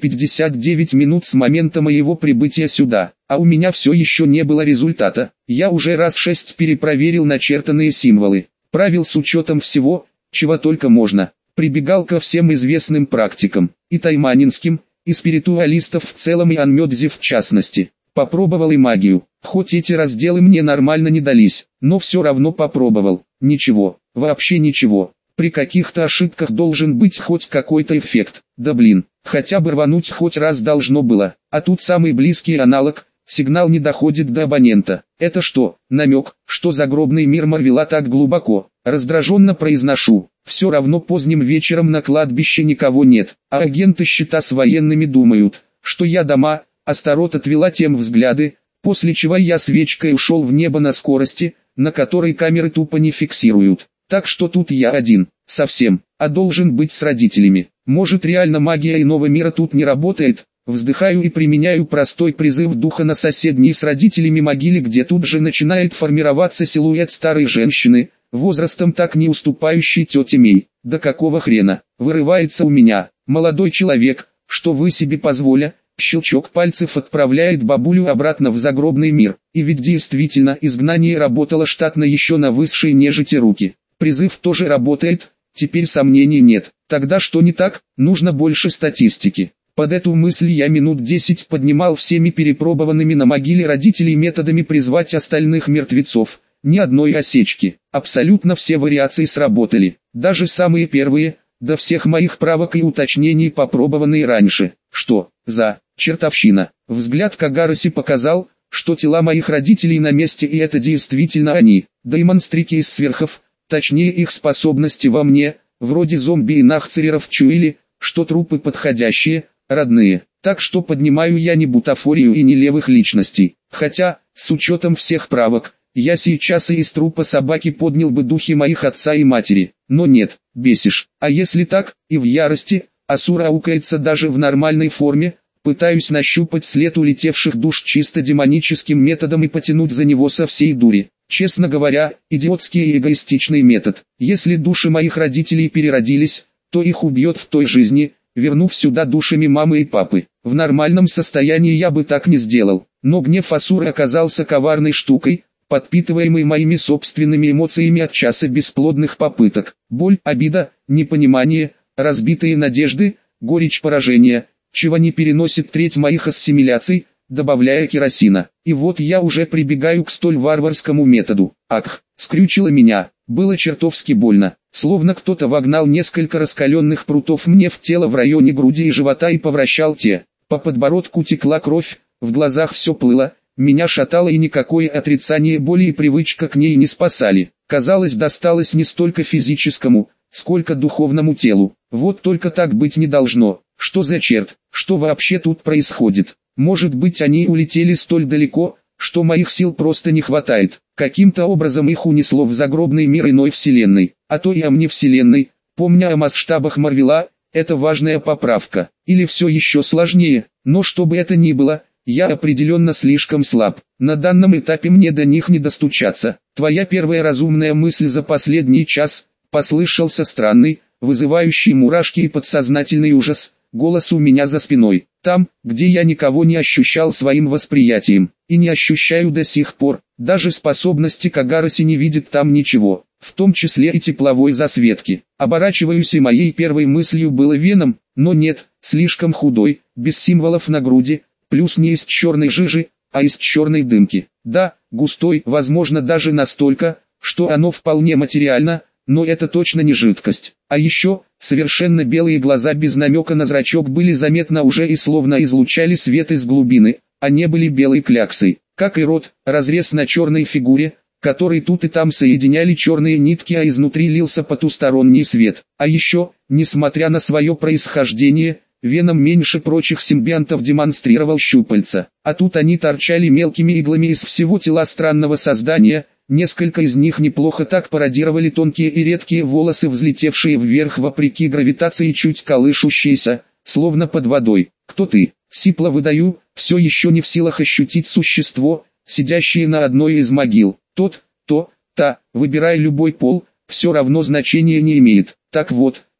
Speaker 1: 59 минут с момента моего прибытия сюда, а у меня все еще не было результата. Я уже раз 6 перепроверил начертанные символы, правил с учетом всего, чего только можно, прибегал ко всем известным практикам, и тайманинским, и спиритуалистов в целом и Анмёдзе в частности. Попробовал и магию, хоть эти разделы мне нормально не дались, но все равно попробовал. Ничего, вообще ничего. При каких-то ошибках должен быть хоть какой-то эффект. Да блин, хотя бы рвануть хоть раз должно было. А тут самый близкий аналог, сигнал не доходит до абонента. Это что, намек, что загробный мир Марвела так глубоко? Раздраженно произношу. Все равно поздним вечером на кладбище никого нет, а агенты счета с военными думают, что я дома. Астарот отвела тем взгляды, после чего я свечкой ушел в небо на скорости, на которой камеры тупо не фиксируют. Так что тут я один, совсем, а должен быть с родителями. Может реально магия иного мира тут не работает? Вздыхаю и применяю простой призыв духа на соседней с родителями могиле, где тут же начинает формироваться силуэт старой женщины, возрастом так не уступающей тете Мей. Да какого хрена, вырывается у меня, молодой человек, что вы себе позволя? Щелчок пальцев отправляет бабулю обратно в загробный мир. И ведь действительно изгнание работало штатно еще на высшей нежити руки. Призыв тоже работает, теперь сомнений нет. Тогда что не так? Нужно больше статистики. Под эту мысль я минут 10 поднимал всеми перепробованными на могиле родителей методами призвать остальных мертвецов. Ни одной осечки. Абсолютно все вариации сработали. Даже самые первые, до всех моих правок и уточнений попробованные раньше. Что за чертовщина? Взгляд Кагароси показал, что тела моих родителей на месте, и это действительно они. Да и монстрики из сверхов, точнее их способности во мне, вроде зомби и нахцереров чуяли, что трупы подходящие, родные. Так что поднимаю я не бутафорию и не левых личностей. Хотя, с учетом всех правок, я сейчас и из трупа собаки поднял бы духи моих отца и матери. Но нет, бесишь. А если так, и в ярости, Асура аукается даже в нормальной форме, пытаюсь нащупать след улетевших душ чисто демоническим методом и потянуть за него со всей дури. Честно говоря, идиотский и эгоистичный метод. Если души моих родителей переродились, то их убьет в той жизни, вернув сюда душами мамы и папы. В нормальном состоянии я бы так не сделал, но гнев Асуры оказался коварной штукой, подпитываемый моими собственными эмоциями от часа бесплодных попыток. Боль, обида, непонимание, разбитые надежды, горечь поражения, чего не переносит треть моих ассимиляций, добавляя керосина. И вот я уже прибегаю к столь варварскому методу. Ах, скрючило меня, было чертовски больно, словно кто-то вогнал несколько раскаленных прутов мне в тело в районе груди и живота и повращал те. По подбородку текла кровь, в глазах все плыло, меня шатало, и никакое отрицание боли и привычка к ней не спасали. Казалось, досталось не столько физическому, сколько духовному телу. Вот только так быть не должно. Что за черт? Что вообще тут происходит? Может быть, они улетели столь далеко, что моих сил просто не хватает. Каким-то образом их унесло в загробный мир иной вселенной, а то и амнивселенной. Помня о масштабах Марвела, это важная поправка. Или все еще сложнее, но что бы это ни было, я определенно слишком слаб. На данном этапе мне до них не достучаться. Твоя первая разумная мысль за последний час, послышался странный, вызывающий мурашки и подсознательный ужас, голос у меня за спиной. Там, где я никого не ощущал своим восприятием, и не ощущаю до сих пор, даже способности Кагароси не видит там ничего, в том числе и тепловой засветки. Оборачиваюсь, и моей первой мыслью было Веном, но нет, слишком худой, без символов на груди, плюс не из черной жижи, а из черной дымки. Да, густой, возможно даже настолько, что оно вполне материально, но это точно не жидкость. А еще, совершенно белые глаза без намека на зрачок были заметно уже и словно излучали свет из глубины, а не были белой кляксой. Как и рот, разрез на черной фигуре, который тут и там соединяли черные нитки, а изнутри лился потусторонний свет. А еще, несмотря на свое происхождение, Веном меньше прочих симбионтов демонстрировал щупальца, а тут они торчали мелкими иглами из всего тела странного создания, несколько из них неплохо так пародировали тонкие и редкие волосы, взлетевшие вверх вопреки гравитации, чуть колышущиеся, словно под водой. «Кто ты?» — сипло выдаю, все еще не в силах ощутить существо, сидящее на одной из могил. Тот, то, та, выбирай любой пол, все равно значения не имеет. Так вот,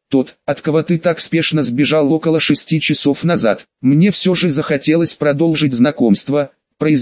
Speaker 1: тот, от кого ты так спешно сбежал около 6 часов назад. Мне все же захотелось продолжить знакомство,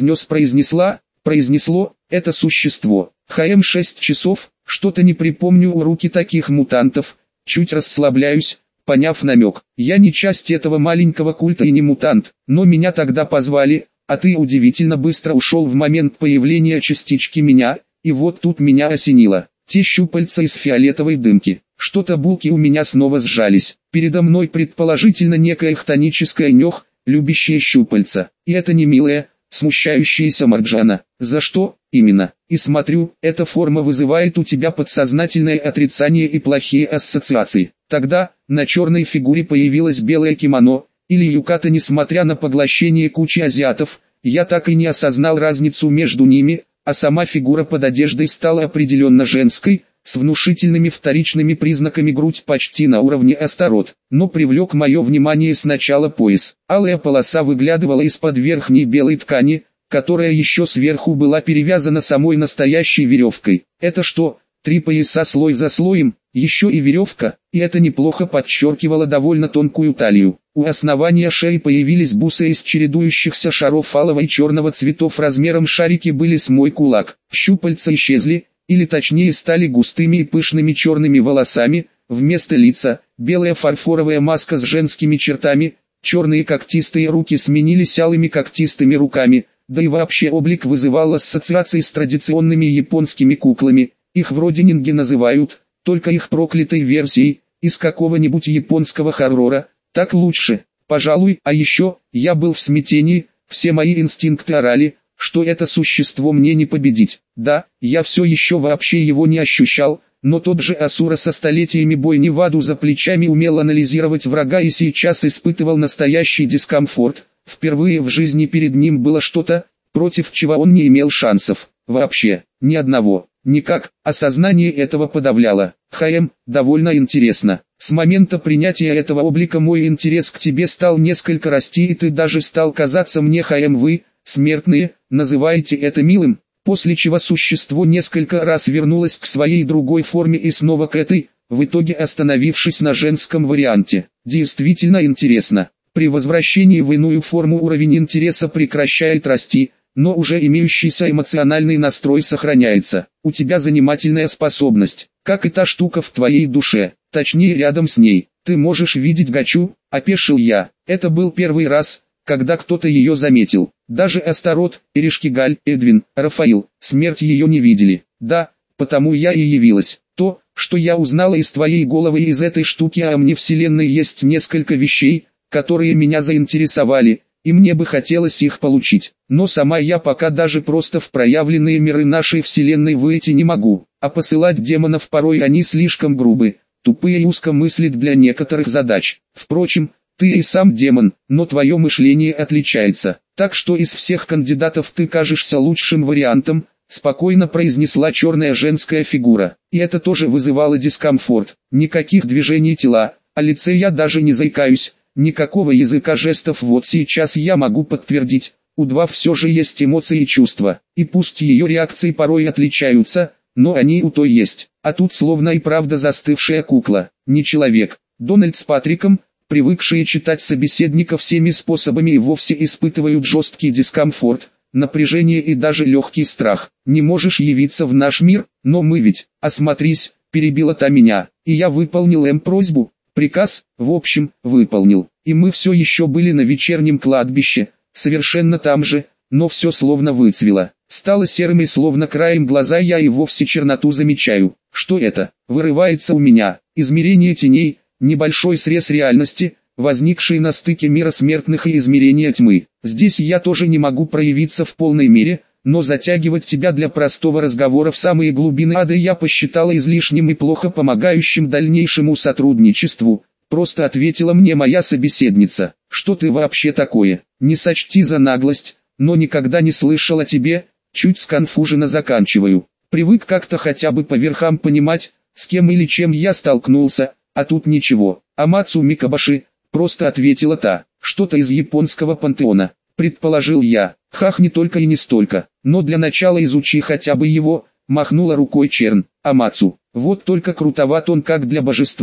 Speaker 1: произнесло, это существо. ХМ 6 часов, что-то не припомню у руки таких мутантов, чуть расслабляюсь, поняв намек. Я не часть этого маленького культа и не мутант, но меня тогда позвали, а ты удивительно быстро ушел в момент появления частички меня, и вот тут меня осенило. Те щупальца из фиолетовой дымки. Что-то булки у меня снова сжались. Передо мной предположительно некое хтоническое нёх, любящее щупальца. И это не милая, смущающаяся Марджана. За что, именно? И смотрю, эта форма вызывает у тебя подсознательное отрицание и плохие ассоциации. Тогда, на черной фигуре появилось белое кимоно, или юката. Несмотря на поглощение кучи азиатов, я так и не осознал разницу между ними, а сама фигура под одеждой стала определенно женской, с внушительными вторичными признаками. Грудь почти на уровне Астарот, но привлек мое внимание сначала пояс. Алая полоса выглядывала из-под верхней белой ткани, которая еще сверху была перевязана самой настоящей веревкой. Это что, 3 пояса слой за слоем, еще и веревка, и это неплохо подчеркивало довольно тонкую талию. У основания шеи появились бусы из чередующихся шаров алого и черного цветов размером шарики были с мой кулак. Щупальца исчезли, или точнее стали густыми и пышными черными волосами, вместо лица, белая фарфоровая маска с женскими чертами, черные когтистые руки сменились алыми когтистыми руками, да и вообще облик вызывал ассоциации с традиционными японскими куклами, их вроде нинги называют, только их проклятой версией, из какого-нибудь японского хоррора, так лучше, пожалуй. А еще, я был в смятении, все мои инстинкты орали, что это существо мне не победить. Да, я все еще вообще его не ощущал, но тот же Асура со столетиями бойни в аду за плечами умел анализировать врага и сейчас испытывал настоящий дискомфорт. Впервые в жизни перед ним было что-то, против чего он не имел шансов. Вообще, ни одного. Никак, осознание этого подавляло. Довольно интересно. С момента принятия этого облика мой интерес к тебе стал несколько расти, и ты даже стал казаться мне вы, смертные, называете это милым, после чего существо несколько раз вернулось к своей другой форме и снова к этой, в итоге остановившись на женском варианте. Действительно интересно. При возвращении в иную форму уровень интереса прекращает расти, но уже имеющийся эмоциональный настрой сохраняется. У тебя занимательная способность, как и та штука в твоей душе, точнее рядом с ней. Ты можешь видеть Гачу, опешил я. Это был первый раз, когда кто-то ее заметил. Даже Астарот, Эришкигаль, Эдвин, Рафаил, смерть ее не видели. Да, потому я и явилась. То, что я узнала из твоей головы и из этой штуки о мне вселенной, есть несколько вещей, которые меня заинтересовали, и мне бы хотелось их получить. Но сама я пока даже просто в проявленные миры нашей вселенной выйти не могу, а посылать демонов порой они слишком грубы, тупые и узко мыслят для некоторых задач. Впрочем, ты и сам демон, но твое мышление отличается, так что из всех кандидатов ты кажешься лучшим вариантом, спокойно произнесла черная женская фигура. И это тоже вызывало дискомфорт. Никаких движений тела, о лице я даже не заикаюсь, никакого языка жестов. Вот сейчас я могу подтвердить, у Два все же есть эмоции и чувства, и пусть ее реакции порой отличаются, но они у той есть. А тут словно и правда застывшая кукла, не человек. Дональд с Патриком, привыкшие читать собеседника всеми способами, и вовсе испытывают жесткий дискомфорт, напряжение и даже легкий страх. Не можешь явиться в наш мир, но мы ведь, осмотрись, перебила та меня, и я выполнил просьбу. Приказ, в общем, выполнил, и мы все еще были на вечернем кладбище, совершенно там же, но все словно выцвело, стало серым, и словно краем глаза я и вовсе черноту замечаю. Что это? Вырывается у меня. Измерение теней, небольшой срез реальности, возникший на стыке мира смертных и измерения тьмы. Здесь я тоже не могу проявиться в полной мере, но затягивать тебя для простого разговора в самые глубины ада я посчитала излишним и плохо помогающим дальнейшему сотрудничеству. Просто ответила мне моя собеседница. Что ты вообще такое? Не сочти за наглость, но никогда не слышал о тебе, чуть сконфуженно заканчиваю. Привык как-то хотя бы по верхам понимать, с кем или чем я столкнулся, а тут ничего. Амацу Микабаши, просто ответила та. Что-то из японского пантеона, предположил я. Хах, не только и не столько, но для начала изучи хотя бы его, махнула рукой Черн. Амацу, вот только крутоват он как для божества.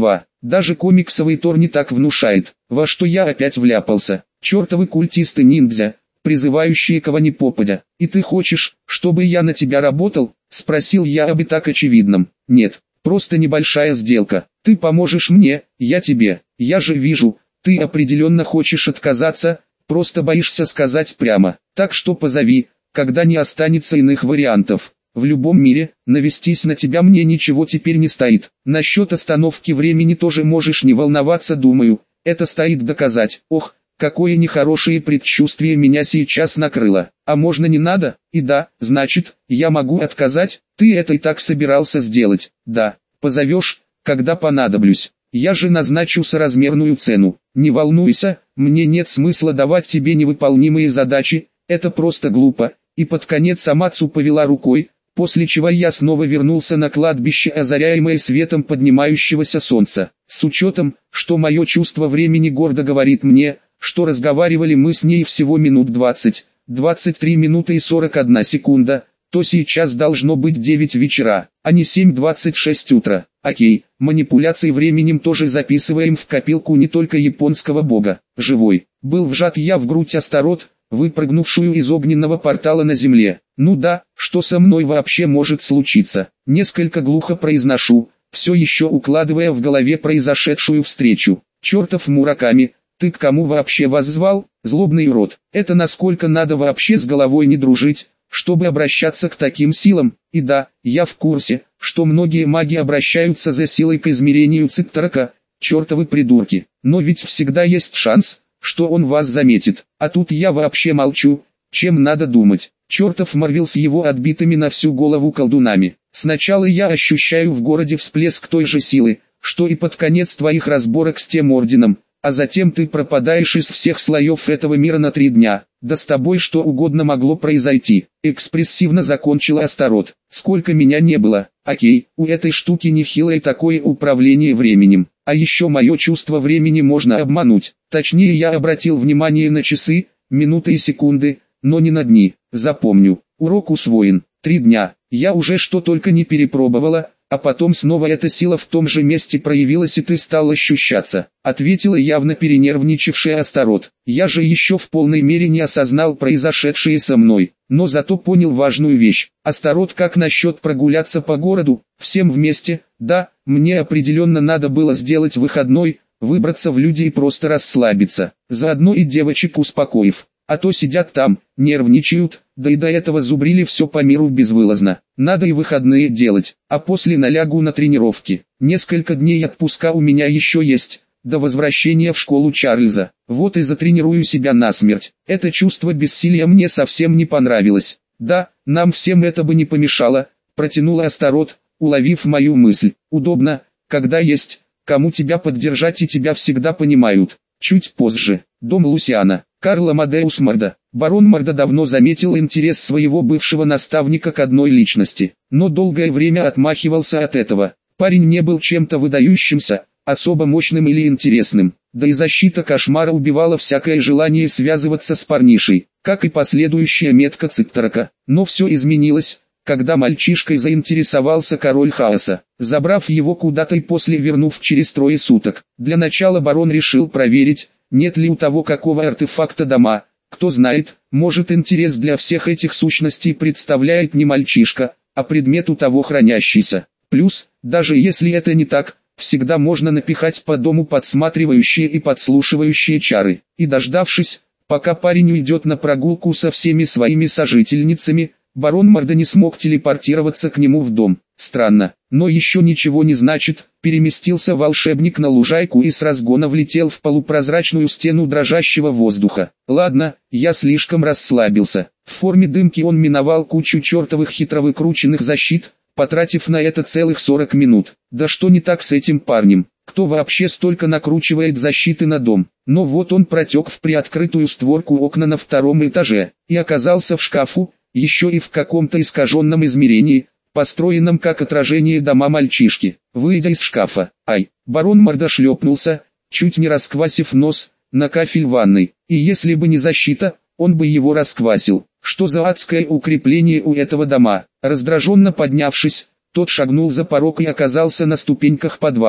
Speaker 1: Даже комиксовый Тор не так внушает. Во что я опять вляпался? Чертовы культисты-ниндзя, призывающие кого ни попадя. И ты хочешь, чтобы я на тебя работал? Спросил я об и так очевидном. Нет, просто небольшая сделка. Ты поможешь мне, я тебе. Я же вижу, ты определенно хочешь отказаться, просто боишься сказать прямо. Так что позови, когда не останется иных вариантов. В любом мире, навестись на тебя мне ничего теперь не стоит. Насчет остановки времени тоже можешь не волноваться, думаю, это стоит доказать. Ох, какое нехорошее предчувствие меня сейчас накрыло. А можно не надо? И да, значит, я могу отказать? Ты это и так собирался сделать. Да, позовешь, когда понадоблюсь. Я же назначу соразмерную цену. Не волнуйся, мне нет смысла давать тебе невыполнимые задачи, это просто глупо. И под конец Амацу повела рукой, после чего я снова вернулся на кладбище, озаряемое светом поднимающегося солнца. С учетом, что мое чувство времени гордо говорит мне, что разговаривали мы с ней всего минут 20, 23 минуты и 41 секунда, то сейчас должно быть 9 вечера, а не 7:26 утра. Окей, манипуляции временем тоже записываем в копилку не только японского бога. Живой. Был вжат я в грудь Астарот, выпрыгнувшую из огненного портала на земле. Ну да, что со мной вообще может случиться? Несколько глухо произношу, все еще укладывая в голове произошедшую встречу. Чертов Мураками, ты к кому вообще воззвал? Злобный урод. Это насколько надо вообще с головой не дружить, чтобы обращаться к таким силам? И да, я в курсе, что многие маги обращаются за силой к измерению Циттерака, чертовы придурки. Но ведь всегда есть шанс, что он вас заметит. А тут я вообще молчу, чем надо думать. Чертов Марвел с его отбитыми на всю голову колдунами. Сначала я ощущаю в городе всплеск той же силы, что и под конец твоих разборок с тем орденом, а затем ты пропадаешь из всех слоев этого мира на 3 дня. Да с тобой что угодно могло произойти. Экспрессивно закончила Астарот. Сколько меня не было. Окей, у этой штуки нехилое такое управление временем. А еще мое чувство времени можно обмануть. Точнее, я обратил внимание на часы, минуты и секунды, но не на дни. Запомню. Урок усвоен. 3 дня. Я уже что только не перепробовала, а потом снова эта сила в том же месте проявилась и ты стал ощущаться. Ответила явно перенервничавшая Астарот. Я же еще в полной мере не осознал произошедшее со мной, но зато понял важную вещь. Астарот, как насчет прогуляться по городу, всем вместе? Да, мне определенно надо было сделать выходной, выбраться в люди и просто расслабиться, заодно и девочек успокоив. А то сидят там, нервничают, да и до этого зубрили все по миру безвылазно. Надо и выходные делать, а после налягу на тренировки. Несколько дней отпуска у меня еще есть, до возвращения в школу Чарльза. Вот и затренирую себя насмерть. Это чувство бессилия мне совсем не понравилось. Да, нам всем это бы не помешало, протянула Астарот, уловив мою мысль. Удобно, когда есть, кому тебя поддержать и тебя всегда понимают. Чуть позже. Дом Лусиана. Карл Амадеус Морда. Барон Морда давно заметил интерес своего бывшего наставника к одной личности, но долгое время отмахивался от этого. Парень не был чем-то выдающимся, особо мощным или интересным, да и защита кошмара убивала всякое желание связываться с парнишей, как и последующая метка Циттерака. Но все изменилось, когда мальчишкой заинтересовался король хаоса, забрав его куда-то и после вернув через 3 суток. Для начала барон решил проверить, нет ли у того какого артефакта дома. Кто знает, может интерес для всех этих сущностей представляет не мальчишка, а предмет у того хранящийся. Плюс, даже если это не так, всегда можно напихать по дому подсматривающие и подслушивающие чары. И дождавшись, пока парень уйдет на прогулку со всеми своими сожительницами, барон Морда не смог телепортироваться к нему в дом. Странно, но еще ничего не значит. Переместился волшебник на лужайку и с разгона влетел в полупрозрачную стену дрожащего воздуха. Ладно, я слишком расслабился. В форме дымки он миновал кучу чертовых хитро выкрученных защит, потратив на это целых 40 минут. Да что не так с этим парнем? Кто вообще столько накручивает защиты на дом? Но вот он протек в приоткрытую створку окна на 2-м этаже и оказался в шкафу, еще и в каком-то искаженном измерении, построенном как отражение дома мальчишки. Выйдя из шкафа, барон Морда шлепнулся, чуть не расквасив нос, на кафель ванной. И если бы не защита, он бы его расквасил. Что за адское укрепление у этого дома? Раздраженно поднявшись, тот шагнул за порог и оказался на ступеньках подвала.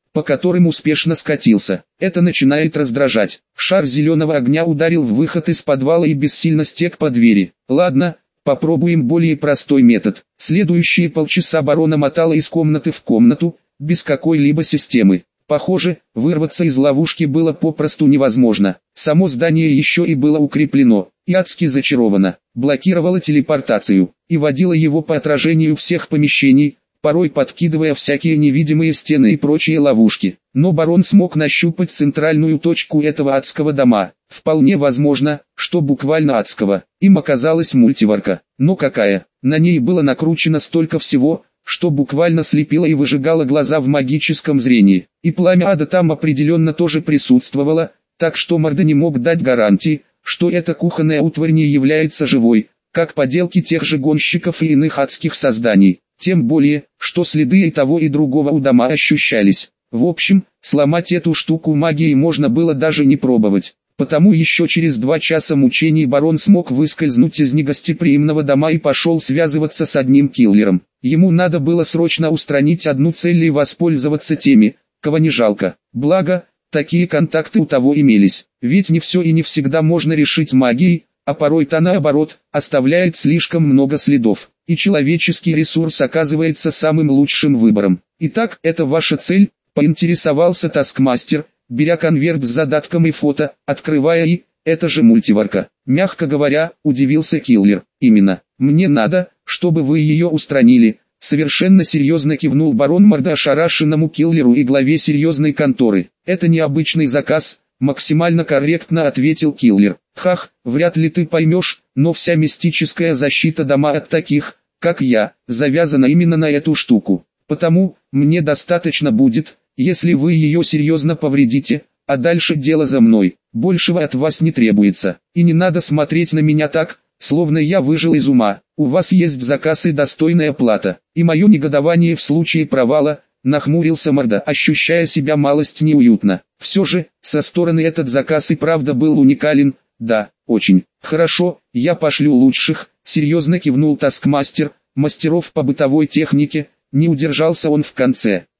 Speaker 1: по которым успешно скатился. Это начинает раздражать. Шар зеленого огня ударил в выход из подвала и бессильно стек по двери. Ладно, попробуем более простой метод. Следующие полчаса барона мотала из комнаты в комнату, без какой-либо системы. Похоже, вырваться из ловушки было попросту невозможно. Само здание еще и было укреплено, и адски зачаровано, блокировало телепортацию, и водило его по отражению всех помещений, порой подкидывая всякие невидимые стены и прочие ловушки. Но барон смог нащупать центральную точку этого адского дома. Вполне возможно, что буквально адского. Им оказалась мультиварка. Но какая? На ней было накручено столько всего, что буквально слепило и выжигало глаза в магическом зрении. И пламя ада там определенно тоже присутствовало, так что Морда не мог дать гарантии, что эта кухонная утварь не является живой, как поделки тех же гонщиков и иных адских созданий. Тем более, что следы и того и другого у дома ощущались. В общем, сломать эту штуку магией можно было даже не пробовать. Потому еще через 2 часа мучений барон смог выскользнуть из негостеприимного дома и пошел связываться с одним киллером. Ему надо было срочно устранить одну цель и воспользоваться теми, кого не жалко. Благо, такие контакты у того имелись. Ведь не все и не всегда можно решить магией, а порой-то наоборот, оставляет слишком много следов. И человеческий ресурс оказывается самым лучшим выбором. Итак, это ваша цель, поинтересовался таскмастер, беря конверт с задатком и фото, открывая и, это же мультиварка. Мягко говоря, удивился киллер. Именно, мне надо, чтобы вы ее устранили. Совершенно серьезно кивнул барон Морда ошарашенному киллеру и главе серьезной конторы. Это необычный заказ, максимально корректно ответил киллер. Хах, вряд ли ты поймешь, но вся мистическая защита дома от таких, как я, завязана именно на эту штуку. Потому, мне достаточно будет, если вы ее серьезно повредите, а дальше дело за мной. Большего от вас не требуется. И не надо смотреть на меня так, словно я выжил из ума. У вас есть заказ и достойная плата. И мое негодование в случае провала, нахмурился Морда, ощущая себя малость неуютно. Все же, со стороны этот заказ и правда был уникален. Да, очень. Хорошо, я пошлю лучших, серьезно кивнул таскмастер, мастеров по бытовой технике, не удержался он в конце.